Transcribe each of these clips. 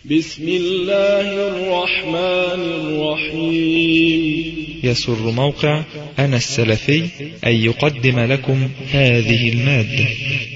بسم الله الرحمن الرحيم. يسر موقع أنا السلفي أن يقدم لكم هذه المادة.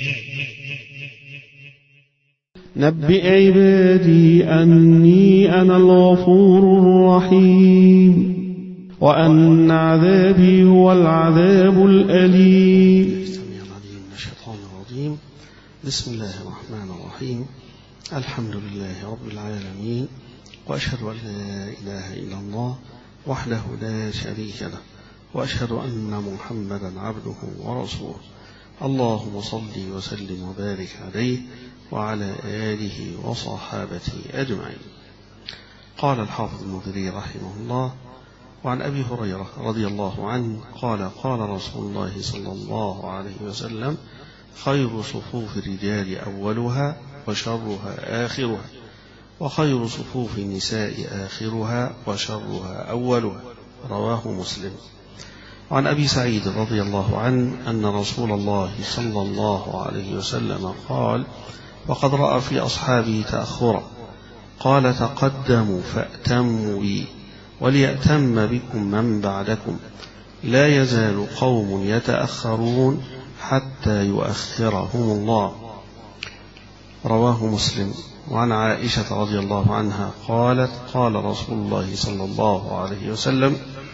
نبئ عبادي أني أنا الغفور الرحيم وأن عذابي هو العذاب الأليم. الشيطان الرجيم. بسم الله الرحمن الرحيم. الحمد لله رب العالمين، وأشهد أن لا إله إلا الله وحده لا شريك له، وأشهد أن محمدا عبده ورسوله. اللهم صل وسلم وبارك عليه وعلى آله وصحابته أجمعين. قال الحافظ المنذري رحمه الله: وعن أبي هريرة رضي الله عنه قال: قال رسول الله صلى الله عليه وسلم: خير صفوف الرجال أولها وشرها آخرها، وخير صفوف النساء آخرها وشرها أولها. رواه مسلم. وعن أبي سعيد رضي الله عنه أن رسول الله صلى الله عليه وسلم قال: وقد رأى في أصحابه تأخرا، قال: تقدموا فأتموا بي وليأتم بكم من بعدكم، لا يزال قوم يتأخرون حتى يؤخرهم الله. رواه مسلم. وعن عائشة رضي الله عنها قالت: قال رسول الله صلى الله عليه وسلم: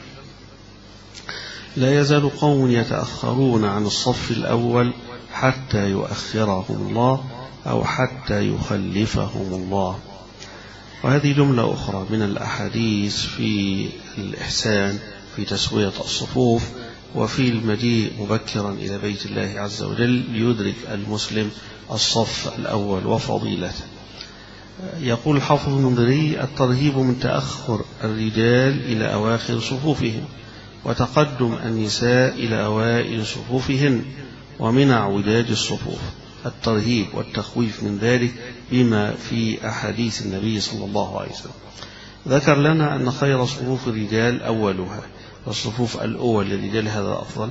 لا يزال قوم يتأخرون عن الصف الأول حتى يؤخرهم الله أو حتى يخلفهم الله. وهذه جملة أخرى من الأحاديث في الإحسان في تسوية الصفوف وفي المجيء مبكرا إلى بيت الله عز وجل ليدرك المسلم الصف الأول وفضيلته. يقول الحافظ المنذري: الترهيب من تأخر الرجال إلى أواخر صفوفهم، وتقدم النساء إلى أوائل صفوفهن، ومنع وداج الصفوف. الترهيب والتخويف من ذلك بما في أحاديث النبي صلى الله عليه وسلم. ذكر لنا أن خير صفوف الرجال أولها، والصفوف الأول للرجال هذا أفضل،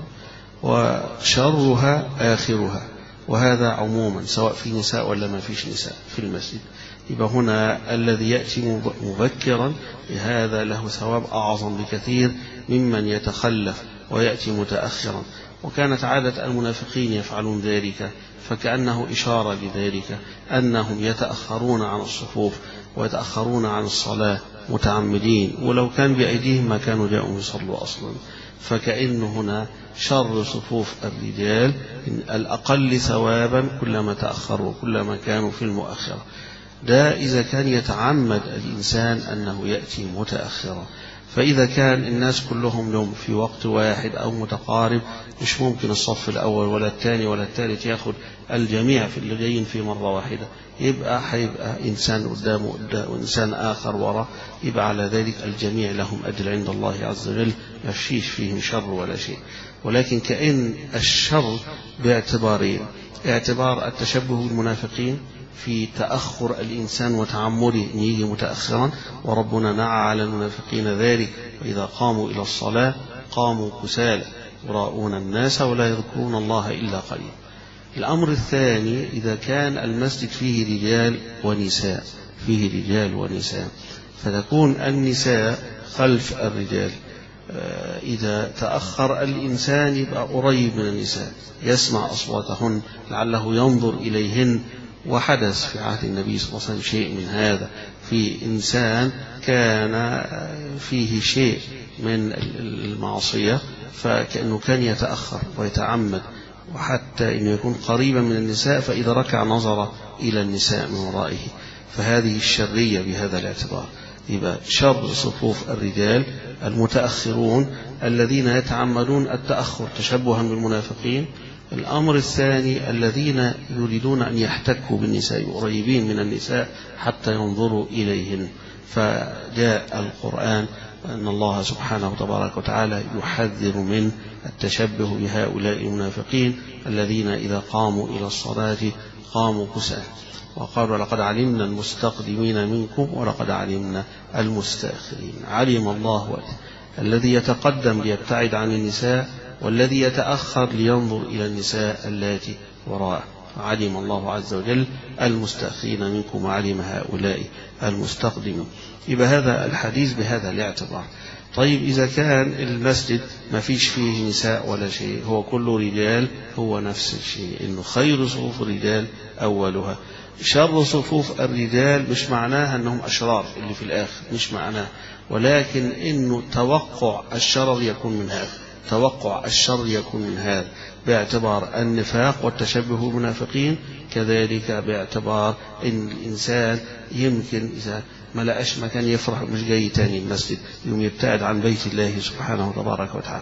وشرها آخرها، وهذا عموما سواء في نساء ولا ما فيش نساء في المسجد. يبقى هنا الذي يأتي مبكرا هذا له ثواب أعظم بكثير ممن يتخلف ويأتي متأخرا. وكانت عادة المنافقين يفعلون ذلك، فكأنه إشارة لذلك أنهم يتأخرون عن الصفوف ويتأخرون عن الصلاة متعمدين، ولو كان بأيديهم ما كانوا جاءوا يصلوا أصلا. فكأن هنا شر صفوف الرجال الأقل ثوابا كلما تأخروا كلما كانوا في المؤخرة. ده إذا كان يتعمد الإنسان أنه يأتي متأخرا. فإذا كان الناس كلهم لهم في وقت واحد أو متقارب، مش ممكن الصف الأول ولا الثاني ولا الثالث يأخذ الجميع في اللي جايين في مرة واحدة، هيبقى إنسان قدامه وإنسان آخر وراء، يبقى على ذلك الجميع لهم أجر عند الله عز وجل، ما فيش فيهم شر ولا شيء. ولكن كأن الشر باعتبارين: اعتبار التشبه بالمنافقين في تأخر الإنسان وتعمده أن يجي متأخرا، وربنا نعى على المنافقين ذلك: وإذا قاموا إلى الصلاة قاموا كسالى يراءون الناس ولا يذكرون الله إلا قليلا. الأمر الثاني: إذا كان المسجد فيه رجال ونساء، فتكون النساء خلف الرجال. إذا تأخر الإنسان يبقى قريب من النساء، يسمع أصواتهن لعله ينظر إليهن. وحدث في عهد النبي صلى الله عليه وسلم شيء من هذا، في إنسان كان فيه شيء من المعصية، فكأنه كان يتأخر ويتعمد وحتى أنه يكون قريبا من النساء، فإذا ركع نظر إلى النساء من ورائه، فهذه الشرية بهذا الاعتبار. يبقى شر صفوف الرجال المتأخرون الذين يتعمدون التأخر تشبها بالمنافقين. الأمر الثاني: الذين يريدون أن يحتكوا بالنساء، قريبين من النساء حتى ينظروا إليهن. فجاء القرآن أن الله سبحانه وتبارك وتعالى يحذر من التشبه بهؤلاء المنافقين الذين إذا قاموا إلى الصلاة قاموا كسالى، وقالوا: لقد علمنا المستقدمين منكم ولقد علمنا المستأخرين. علم الله الذي يتقدم ليبتعد عن النساء، والذي يتأخر لينظر إلى النساء اللاتي وراءه. علم الله عز وجل المستأخرين منكم وعلم هؤلاء المستقدمين. يبقى هذا الحديث بهذا الاعتبار. طيب إذا كان المسجد ما فيش فيه نساء ولا شيء، هو كله رجال، هو نفس الشيء، إنه خير صفوف الرجال أولها. شر صفوف الرجال مش معناها أنهم أشرار اللي في الآخر، مش معناه، ولكن إنه توقع الشر يكون من هذا، توقع الشر يكون من هذا باعتبار النفاق والتشبه بالمنافقين، كذلك باعتبار إن الإنسان يمكن إذا ما لقاش مكان يفرح مش جاي تاني المسجد، يوم يبتعد عن بيت الله سبحانه وتبارك وتعالى.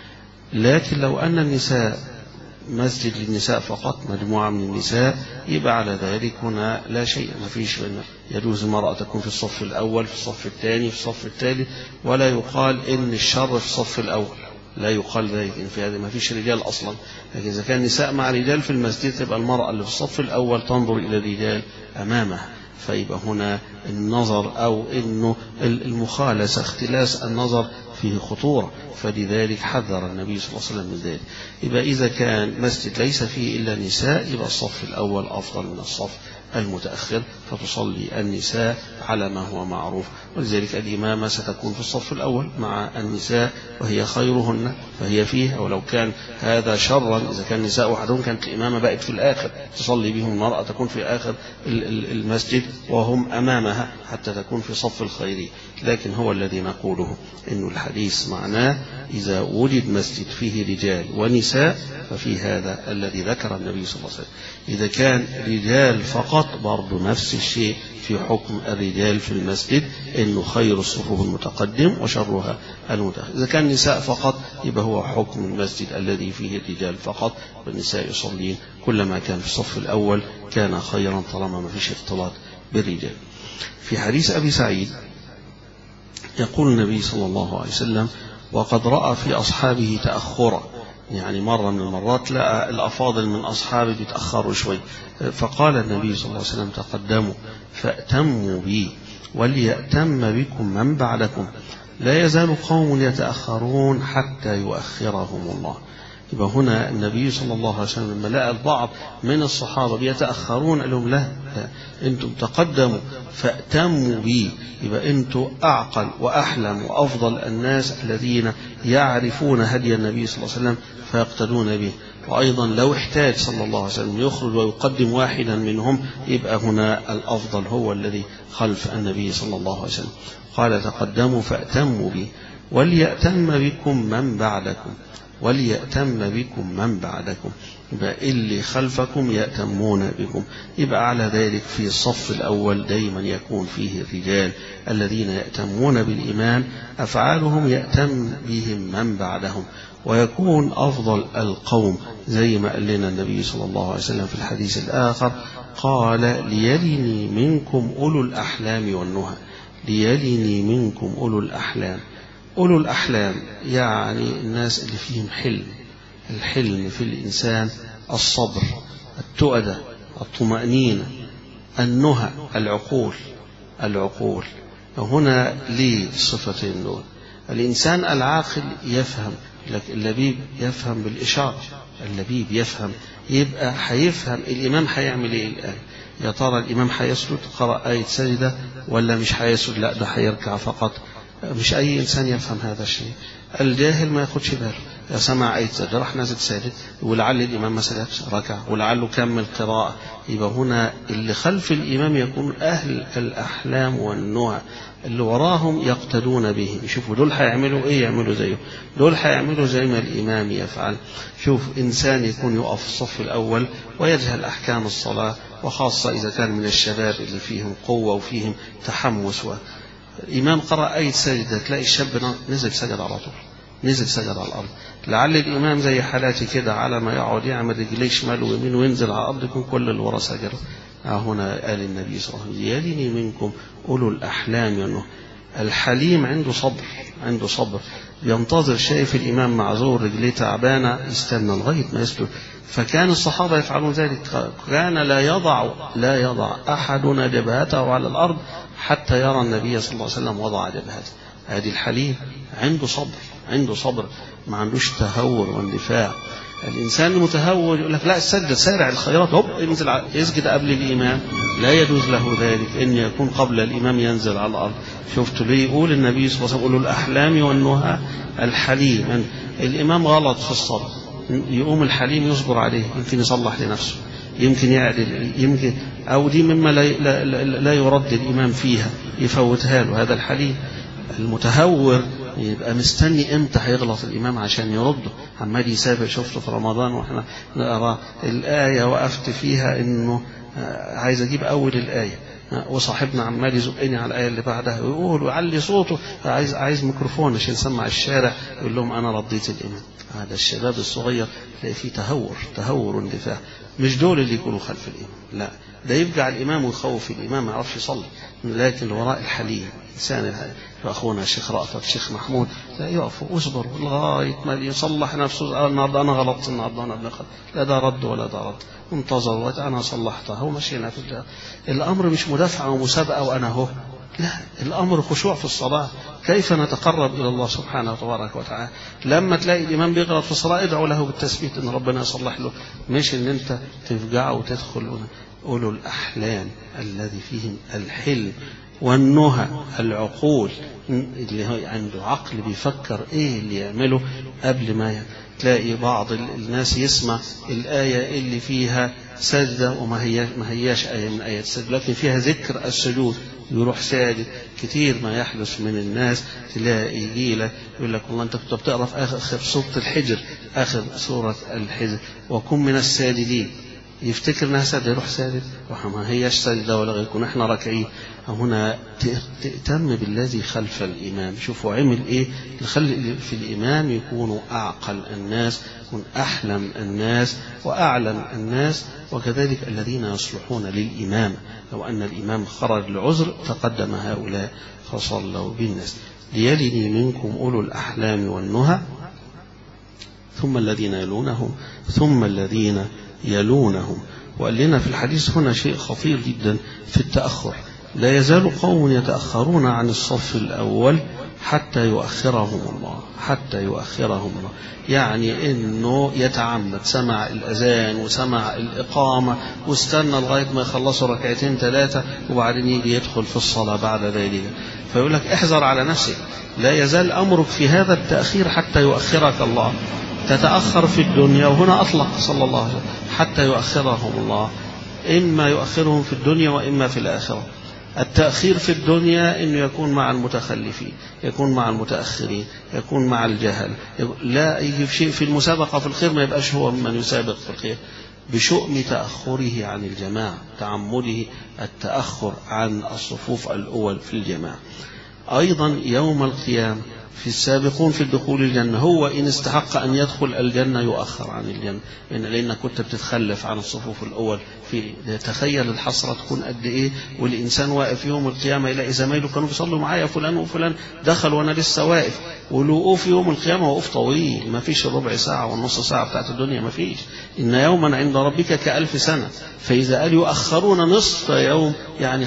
لكن لو أن النساء مسجد للنساء فقط، مجموعة من النساء، يبقى على ذلك هنا لا شيء، ما فيش، يجوز المرأة تكون في الصف الأول، في الصف الثاني، في الصف الثالث، ولا يقال إن الشر في الصف الأول، لا يقال ذلك، إن في هذا ما فيش رجال أصلا. لكن إذا كان نساء مع رجال في المسجد، تبقى المرأة اللي في الصف الأول تنظر إلى الرجال أمامها، فيبقى هنا النظر أو إنه المخالسة، اختلاس النظر فيه خطورة، فلذلك حذر النبي صلى الله عليه وسلم من ذلك. يبقى إذا كان مسجد ليس فيه إلا نساء، يبقى الصف الأول أفضل من الصف المتأخر، فتصلي النساء على ما هو معروف. ولذلك الإمامة ستكون في الصف الأول مع النساء، وهي خيرهن فهي فيها، ولو كان هذا شرا، إذا كان النساء وحدهم كانت الإمامة بقت في الآخر، تصلي بهم المرأة، تكون في آخر المسجد وهم أمامها حتى تكون في صف الخيرين. لكن هو الذي نقوله إنه الحديث معناه إذا وجد مسجد فيه رجال ونساء، ففي هذا الذي ذكر النبي صلى الله عليه وسلم. إذا كان رجال فقط برضو نفس الشيء في حكم الرجال في المسجد، إنه خير الصفوف المتقدم وشرها المتأخر. إذا كان نساء فقط، يبقى هو حكم المسجد الذي فيه الرجال فقط، والنساء يصلين كلما كان في الصف الأول كان خيرا طالما ما فيش اختلاط بالرجال. في حديث أبي سعيد يقول النبي صلى الله عليه وسلم: وقد رأى في أصحابه تأخرا، يعني مرة من المرات لقى الأفاضل من أصحابه بيتأخروا شوي، فقال النبي صلى الله عليه وسلم: تقدموا فأتموا بي وليأتم بكم من بعدكم، لا يزال قوم يتأخرون حتى يؤخرهم الله. يبقى هنا النبي صلى الله عليه وسلم لما لقى البعض من الصحابة بيتأخرون قال لهم: لا أنتم تقدموا فأتموا بي، يبقى أنتم أعقل وأحلم وأفضل الناس الذين يعرفون هدي النبي صلى الله عليه وسلم فيقتدون به. وأيضا لو احتاج صلى الله عليه وسلم يخرج ويقدم واحدا منهم، يبقى هنا الأفضل هو الذي خلف النبي صلى الله عليه وسلم. قال: تقدموا فأتموا بي وليأتم بكم من بعدكم، وليأتم بكم من بعدكم، يبقى اللي خلفكم يأتمون بكم. يبقى على ذلك في الصف الأول دايما يكون فيه الرجال الذين يأتمون بالإمام، أفعالهم يأتم بهم من بعدهم، ويكون أفضل القوم زي ما قال لنا النبي صلى الله عليه وسلم في الحديث الآخر، قال: ليلني منكم أولو الأحلام والنهى، ليلني منكم أولو الأحلام. أولو الأحلام يعني الناس اللي فيهم حلم، الحلم في الإنسان، الصبر، التؤدة، الطمأنينة، النهى، العقول. هنا ليه صفتين دول؟ الإنسان العاقل يفهم، لكن اللبيب يفهم بالإشارة، اللبيب يفهم، يبقى هيفهم الإمام هيعمل إيه الآن. يا ترى الإمام هيسجد، قرأ آية سجدة، ولا مش هيسجد، لا ده هيركع فقط. مش أي إنسان يفهم هذا الشيء. الجاهل ما ياخدش باله، سمع آية سجدة راح نازل ساجد، ولعل الإمام ما سجدش ركع، ولعله كمل قراءة. يبقى هنا اللي خلف الإمام يكون أهل الأحلام والنهى، اللي وراهم يقتدون به، يشوفوا دول هيعملوا إيه يعملوا زيه، دول هيعملوا زي ما الإمام يفعل. شوف إنسان يكون يقف في الصف الأول ويجهل أحكام الصلاة، وخاصة إذا كان من الشباب اللي فيهم قوة وفيهم تحمس، الإمام قرأ آية سجدة، تلاقي الشاب نزل سجد على طول، نزل سجد على الأرض. لعل الإمام زي حالاتي كده على ما يقعد يعمل رجليه شمال ويمين وينزل على الأرض يكون كل اللي ورا سجد. هنا قال النبي صلى الله عليه وسلم: يلني منكم أولو الأحلام والنهى. الحليم عنده صبر، ينتظر، شايف الإمام معذور رجليه تعبانة يستنى لغاية ما يسجد. فكان الصحابة يفعلون ذلك، كان لا يضع أحدنا جبهته على الأرض حتى يرى النبي صلى الله عليه وسلم وضع جبهته. هذه الحليم عنده صبر، ما عندوش تهور واندفاع. الإنسان المتهور يقول لك لا السجد سارع الخيرات هوب ينزل يسجد قبل الإمام، لا يجوز له ذلك، إن يكون قبل الإمام ينزل على الأرض. شفت ليه يقول النبي صلى الله عليه وسلم أولو الأحلام والنهى الحليم، الإمام غلط في الصلاة يقوم الحليم يصبر عليه، يمكن يصلح لنفسه، يمكن يعدل، يمكن أو دي مما لا يرد الإمام فيها يفوتها له. هذا الحليم. المتهور يبقى مستني امتى هيغلط الإمام عشان يرده، عمال يسافر. شفته في رمضان واحنا نقرا الآية وقفت فيها إنه عايز أجيب أول الآية وصاحبنا عمال يزقني على الآية اللي بعدها ويقول ويعلي صوته، عايز ميكروفون عشان يسمع الشارع، يقول لهم أنا رديت الإمام. هذا الشباب الصغير تلاقي فيه تهور اندفاع. مش دول اللي يكونوا خلف الإمام، لا ده يفجع الإمام ويخوف الإمام ما يعرفش يصلي. لكن وراء الحليم إنسان أخونا الشيخ رأفت الشيخ محمود لا يقف واصبر لغاية ما يصلح نفسه. النهارده أنا غلطت، النهارده أنا بنخل، لا ده رد ولا ده رد، انتظر أنا صلحتها. هو مشينا في الأمر مش مدافعة ومسابقة وأنا هو، لا الأمر خشوع في الصلاة. كيف نتقرب إلى الله سبحانه وتبارك وتعالى؟ لما تلاقي الإمام بيغلط في الصلاة ادعو له بالتثبيت إن ربنا يصلح له، مش إن أنت تفجعه وتدخل. أولو الأحلام الذي فيهم الحلم والنهى العقول، اللي هو عنده عقل بيفكر إيه اللي يعمله قبل ما تلاقي بعض الناس يسمع الآية اللي فيها سجدة وما هياش آية من آيات السجدة، لكن فيها ذكر السجود يروح ساجد. كتير ما يحدث من الناس تلاقي يجي لك يقول لك والله أنت كنت بتقرأ في آخر سورة الحجر، آخر سورة الحجر وكن من الساجدين، يفتكر انها سجدة يروح ساجد وما هياش سجدة ولا غير، يكون احنا راكعين. هنا تهتم بالذي خلف الإمام، شوفوا عمل ايه في الإمام، يكونوا أعقل الناس، يكون أحلم الناس وأعلم الناس، وكذلك الذين يصلحون للإمام. لو أن الإمام خرج لعذر تقدم هؤلاء فصلوا بالناس. ليلني منكم أولو الأحلام والنهى ثم الذين يلونهم ثم الذين يلونهم. وقال لنا في الحديث هنا شيء خطير جدا في التأخر، لا يزال قوم يتأخرون عن الصف الأول حتى يؤخرهم الله، حتى يؤخرهم الله، يعني إنه يتعمد سمع الأذان وسمع الإقامة واستنى لغاية ما يخلصوا ركعتين ثلاثة وبعدين يجي يدخل في الصلاة بعد ذلك. فيقول لك احذر على نفسك، لا يزال أمرك في هذا التأخير حتى يؤخرك الله. تتأخر في الدنيا، وهنا أطلق صلى الله عليه وسلم حتى يؤخرهم الله، إما يؤخرهم في الدنيا وإما في الآخرة. التأخير في الدنيا إنه يكون مع المتخلفين، يكون مع المتأخرين، يكون مع الجهل، لا يجي في شيء في المسابقة في الخير ما يبقاش هو من يسابق في الخير، بشؤم تأخره عن الجماعة، تعمده التأخر عن الصفوف الأول في الجماعة. أيضا يوم القيامة في السابقون في الدخول الجنة، هو إن استحق أن يدخل الجنة يؤخر عن الجنة، لأن كنت بتتخلف عن الصفوف الأول. تخيل الحسرة تكون قد إيه، والإنسان واقف يوم القيامة يلاقي زمايله كانوا بيصلوا معايا فلان وفلان دخل وأنا لسه واقف، والوقوف يوم القيامة وقوف طويل، ما فيش الربع ساعة والنص ساعة بتاعت الدنيا، ما فيش. إن يوما عند ربك كألف سنة، فإذا قال يؤخرون نصف يوم يعني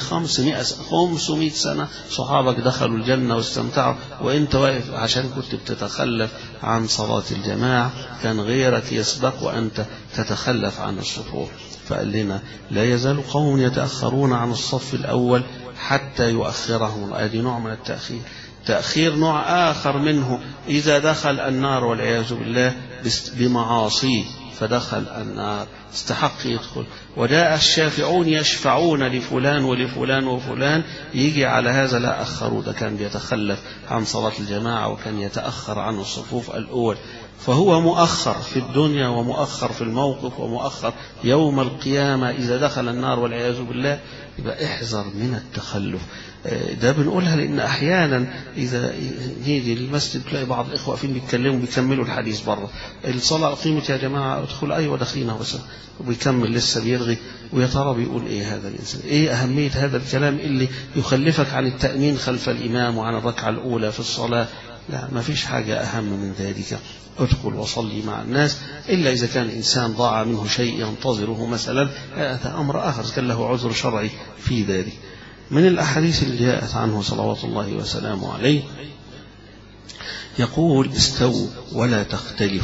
500 سنة صحابك دخلوا الجنة واستمتعوا، وإنت واقف عشان كنت بتتخلف عن صلاة الجماعة، كان غيرك يسبق وأنت تتخلف عن الصفوف. فقال لنا لا يزال قوم يتأخرون عن الصف الأول حتى يؤخرهم. هذه نوع من التأخير. تأخير نوع آخر منه إذا دخل النار والعياذ بالله بمعاصيه، فدخل النار استحق يدخل، وجاء الشافعون يشفعون لفلان ولفلان وفلان، يجي على هذا لا أخروا، ده كان بيتخلف عن صلاة الجماعة وكان يتأخر عن الصفوف الأول، فهو مؤخر في الدنيا ومؤخر في الموقف ومؤخر يوم القيامة إذا دخل النار والعياذ بالله. يبقى احذر من التخلف. ده بنقولها لأن أحيانا إذا نيجي للمسجد تلاقي بعض الإخوة واقفين بيتكلموا بيكملوا الحديث بره، الصلاة قيمت يا جماعة ادخل، أيوة داخلينها بس، وبيكمل لسه بيرغي، ويا ترى بيقول إيه هذا الإنسان؟ إيه أهمية هذا الكلام اللي يخلفك عن التأمين خلف الإمام وعن الركعة الأولى في الصلاة؟ لا، ما فيش حاجة أهم من ذلك. ادخل وصلي مع الناس، إلا إذا كان إنسان ضاع منه شيء ينتظره مثلا، هذا أمر آخر كان له عذر شرعي في ذلك. من الأحاديث اللي جاءت عنه صلوات الله وسلامه عليه يقول استووا ولا تختلفوا،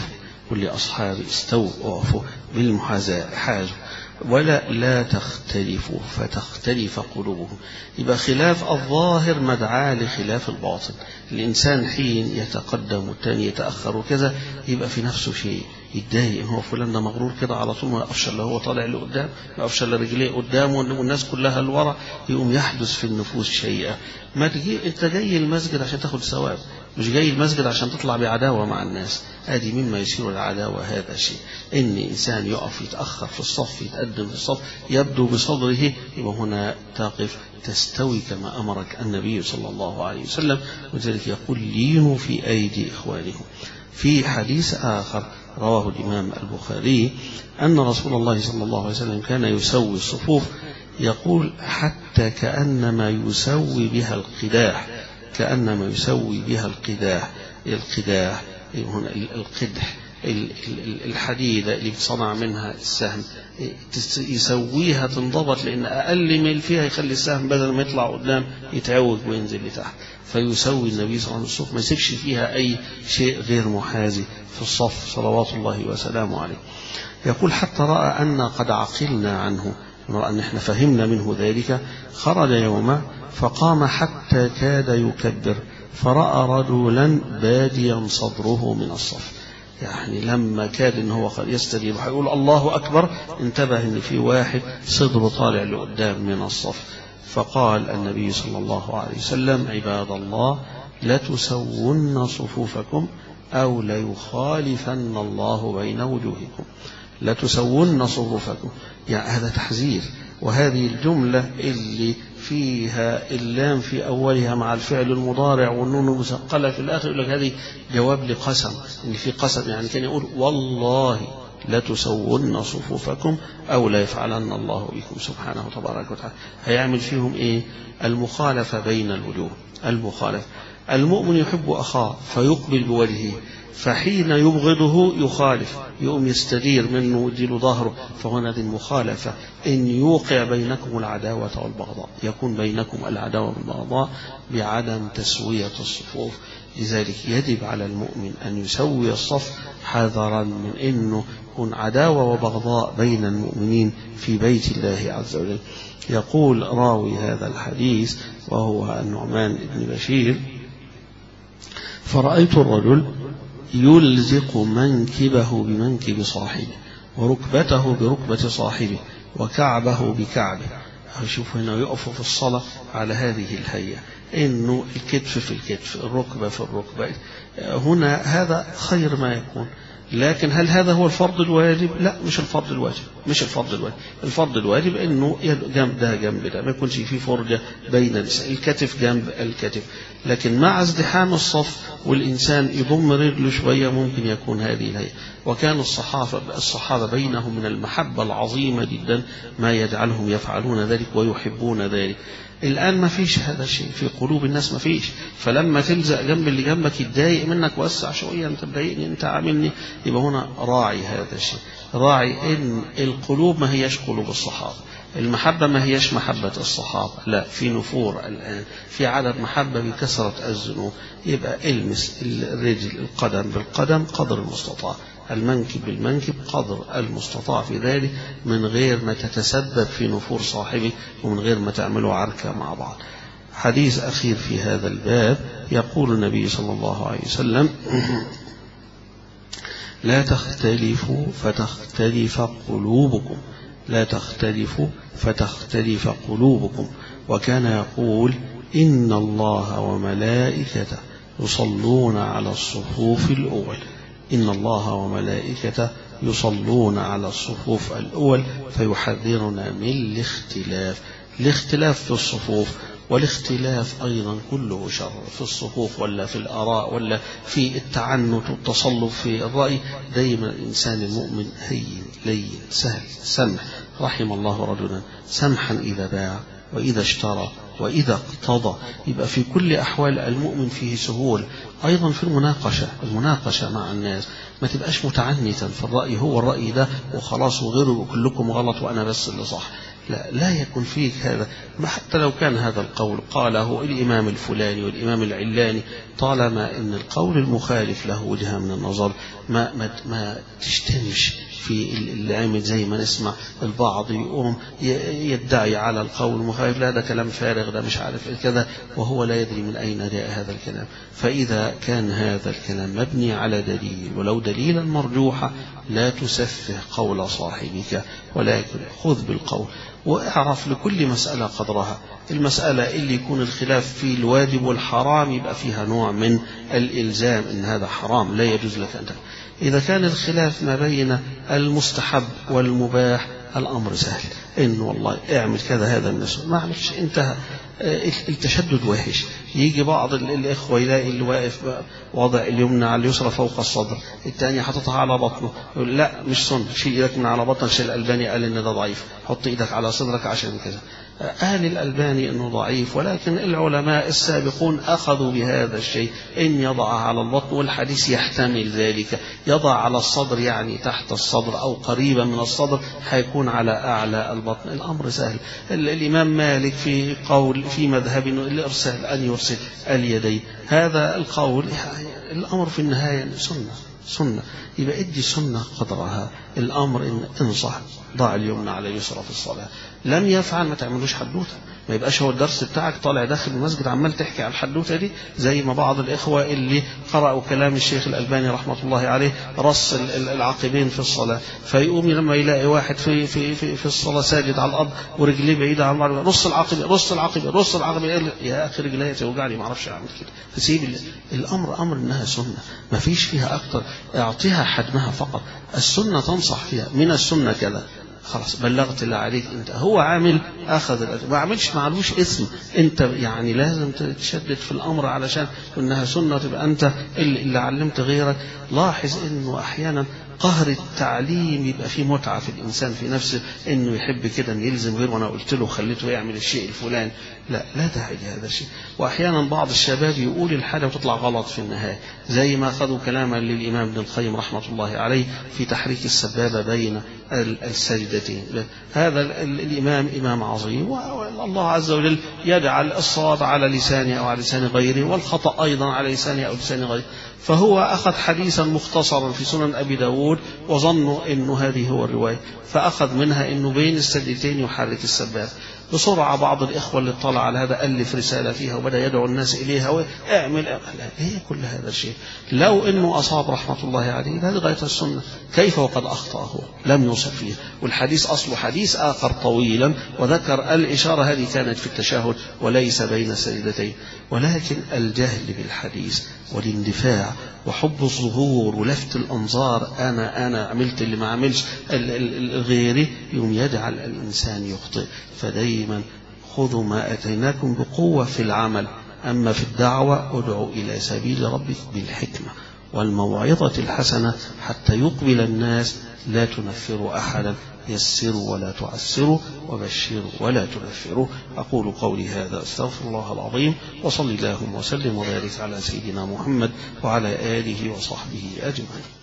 كل أصحابي استووا وقفوا بالمحاذاة حاجوا لا تختلفوا فتختلف قلوبهم. يبقى خلاف الظاهر مدعاة لخلاف الباطن. الإنسان حين يتقدم والتاني يتأخر وكذا يبقى في نفسه شيء يتضايق، هو فلان ده مغرور كده على طول ما يقفش الا هو طالع لقدام، ما يقفش الا رجليه قدام والناس كلها لورا، يقوم يحدث في النفوس شيئا. ما تجي انت جاي المسجد عشان تاخد ثواب، مش جاي المسجد عشان تطلع بعداوة مع الناس. ادي مما يثير العداوة هذا شيء، ان انسان يقف يتأخر في الصف يتقدم في الصف يبدو بصدره، يبقى هنا تقف تستوي كما أمرك النبي صلى الله عليه وسلم. وذلك يقول لينوا في أيدي إخوانكم. في حديث آخر رواه الإمام البخاري أن رسول الله صلى الله عليه وسلم كان يسوي الصفوف، يقول حتى كأنما يسوي بها القداح، كأنما يسوي بها القداح. القداح هنا القدح، الحديدة اللي بتصنع منها السهم، يسويها تنضبط، لأن أقل ميل فيها يخلي السهم بدل ما يطلع قدام يتعوج وينزل لتحت. فيسوي النبي صلى الله عليه وسلم الصف، ما يسيبش فيها أي شيء غير محاذي في الصف صلوات الله وسلامه عليه. يقول حتى رأى أن قد عقلنا عنه، رأى أن احنا فهمنا منه ذلك، خرج يوما فقام حتى كاد يكبر، فرأى رجلا باديا صدره من الصف. يعني لما كاد ان هو يستجيب ويقول الله أكبر، انتبه ان في واحد صدره طالع لقدام من الصف. فقال النبي صلى الله عليه وسلم عباد الله لتسون صفوفكم أو ليخالفن الله بين وجوهكم. لتسون صفوفكم، يعني هذا تحذير. وهذه الجملة اللي فيها اللام في أولها مع الفعل المضارع والنون المثقلة في الآخر، يقول لك هذه جواب لقسم، إن في قسم. يعني كان يقول والله لتسون صفوفكم أو لا يفعلن الله بكم سبحانه وتبارك وتعالى. هيعمل فيهم إيه؟ المخالفة بين الوجوه. المخالفة، المؤمن يحب أخاه فيقبل بوجهه، فحين يبغضه يخالف، يقوم يستدير منه ويديله ظهره. فهنا دي المخالفة، إن يوقع بينكم العداوة والبغضاء، يكون بينكم العداوة والبغضاء بعدم تسوية الصفوف. لذلك يجب على المؤمن أن يسوي الصف حذرا من أنه يكون عداوة وبغضاء بين المؤمنين في بيت الله عز وجل. يقول راوي هذا الحديث وهو النعمان بن بشير: فرأيت الرجل يلزق منكبه بمنكب صاحبه وركبته بركبة صاحبه وكعبه بكعبه. شوف هنا يقف في الصلاة على هذه الهيئة، إنه الكتف في الكتف، الركبة في الركبة. هنا هذا خير ما يكون. لكن هل هذا هو الفرض الواجب؟ لا، مش الفرض الواجب، مش الفرض الواجب. الفرض الواجب إنه جنب ده جنب ده، ما يكونش فيه فرجة بين الكتف جنب الكتف. لكن مع ازدحام الصف والإنسان يضم رجله شوية ممكن يكون هذه الهيئة. وكان الصحابة بينهم من المحبة العظيمة جدا ما يجعلهم يفعلون ذلك ويحبون ذلك. الآن ما فيش هذا الشيء في قلوب الناس، ما فيش. فلما تلزق جنب اللي جنبك يتضايق منك، وسع شوية، انت تضايقني، انت عاملني. يبقى هنا راعي هذا الشيء، راعي ان القلوب ما هيش قلوب الصحابة، المحبة ما هيش محبة الصحابة، لا، في نفور الآن، في عدم محبة بكثرة الذنوب. يبقى المس الرجل القدم بالقدم قدر المستطاع، المنكب بالمنكب قدر المستطاع في ذلك، من غير ما تتسبب في نفور صاحبه ومن غير ما تعملوا عركة مع بعض. حديث أخير في هذا الباب، يقول النبي صلى الله عليه وسلم: لا تختلفوا فتختلف قلوبكم، لا تختلفوا فتختلف قلوبكم. وكان يقول: إن الله وملائكته يصلون على الصفوف الأول، إن الله وملائكته يصلون على الصفوف الأول. فيحذرنا من الاختلاف في الصفوف. والاختلاف أيضا كله شر في الصفوف ولا في الآراء ولا في التعنت والتصلب في الرأي. دائما الإنسان المؤمن هين لين سهل سمح. رحم الله رجلا سمحا إذا باع وإذا اشترى وإذا اقتضى. يبقى في كل أحوال المؤمن فيه سهول. أيضا في المناقشة مع الناس، ما تبقاش متعنتا في الرأي، هو الرأي ده وخلاص وغيره كلكم غلط وأنا بس اللي صح. لا يكون فيك هذا. حتى لو كان هذا القول قاله الإمام الفلاني والإمام العلاني، طالما أن القول المخالف له وجهة من النظر ما تشتمش في العمل. زي ما نسمع البعض يقوم يدعي على القول المخالف، لا ده كلام فارغ، ده مش عارف كذا، وهو لا يدري من أين جاء هذا الكلام. فإذا كان هذا الكلام مبني على دليل ولو دليلا مرجوحا، لا تسفه قول صاحبك، ولكن خذ بالقول واعرف لكل مسألة قدرها. المسألة اللي يكون الخلاف في الواجب والحرام يبقى فيها نوع من الإلزام إن هذا حرام لا يجوز لك أن. إذا كان الخلاف ما بين المستحب والمباح الأمر سهل، إن والله اعمل كذا هذا من السنة، ما عملش انتهى. التشدد وحش. يجي بعض الإخوة يلاقي اللي واقف وضع اليمنى على اليسرى فوق الصدر، الثاني حطتها على بطنه، يقول لا مش سنة، شيل ايدك من على بطنك. شيل الألباني قال إن ده ضعيف، حط ايدك على صدرك عشان كذا. قال الألباني إنه ضعيف، ولكن العلماء السابقون أخذوا بهذا الشيء، إن يضع على البطن، والحديث يحتمل ذلك. يضع على الصدر يعني تحت الصدر أو قريبا من الصدر، حيكون على أعلى البطن. الأمر سهل. الإمام مالك في قول في مذهب الإرسال أن يرسل اليدين، هذا القول الأمر في النهاية سنة، يبقى ادي سنة قدرها. الأمر إن انصح، ضع اليمنى على اليسرى في الصلاة. لم يفعل ما تعملوش حدوته، ما يبقاش هو الدرس بتاعك طالع داخل المسجد عمال تحكي على الحدوته دي، زي ما بعض الإخوة اللي قرأوا كلام الشيخ الألباني رحمة الله عليه رص العقبين في الصلاة، فيقوم لما يلاقي واحد في الصلاة ساجد على الأرض ورجليه بعيدة عن الأرض، رص العقبة. يا أخي رجليه توجعني، ما أعرفش أعمل كده. فسيب الأمر أمر إنها سنة، ما فيش فيها أكتر، اعطيها حجمها فقط. السنة تنصح فيها، من السنة كذا، خلاص بلغت اللي عليك انت. هو عامل اخذ الأجر، ما عملش معلوش اسم. انت يعني لازم تشدد في الامر علشان انها سنه، تبقى انت اللي علمت غيرك. لاحظ انه احيانا قهر التعليم يبقى فيه متعه في الانسان في نفسه، انه يحب كده ان يلزم غيره، وانا قلت له خليته يعمل الشيء الفلاني. لا داعي لهذا الشيء. واحيانا بعض الشباب يقول الحاجه وتطلع غلط في النهايه، زي ما اخذوا كلاما للامام ابن القيم رحمه الله عليه في تحريك السبابه بين السجدتين. هذا الإمام إمام عظيم، والله عز وجل يجعل الصواب على لسانه أو على لسان غيره، والخطأ أيضا على لسانه أو لسان غيره. فهو أخذ حديثا مختصرا في سنن أبي داود وظنوا أنه هذه هو الرواية، فأخذ منها أنه بين السجدتين يحرك السبابة. بسرعة بعض الإخوة اللي اطلع على هذا ألف رسالة فيها وبدأ يدعو الناس إليها واعمل إيه كل هذا الشيء. لو أنه أصاب رحمة الله عليه هذه غاية السنة، كيف وقد أخطأ هو لم يصب فيه. والحديث أصله حديث آخر طويلا، وذكر الإشارة هذه كانت في التشهد وليس بين السجدتين. ولكن الجهل بالحديث والاندفاع وحب الظهور ولفت الأنظار، أنا عملت اللي ما عملش غيري، يوم يجعل الإنسان يخطئ. فدايما خذوا ما أتيناكم بقوة في العمل، أما في الدعوة ادعوا إلى سبيل ربك بالحكمة والموعظة الحسنة حتى يقبل الناس. لا تنفروا أحدا، يسروا ولا تعسروا، وبشروا ولا تنفروا. أقول قولي هذا أستغفر الله العظيم، وصلي اللهم وسلم وبارك على سيدنا محمد وعلى آله وصحبه أجمعين.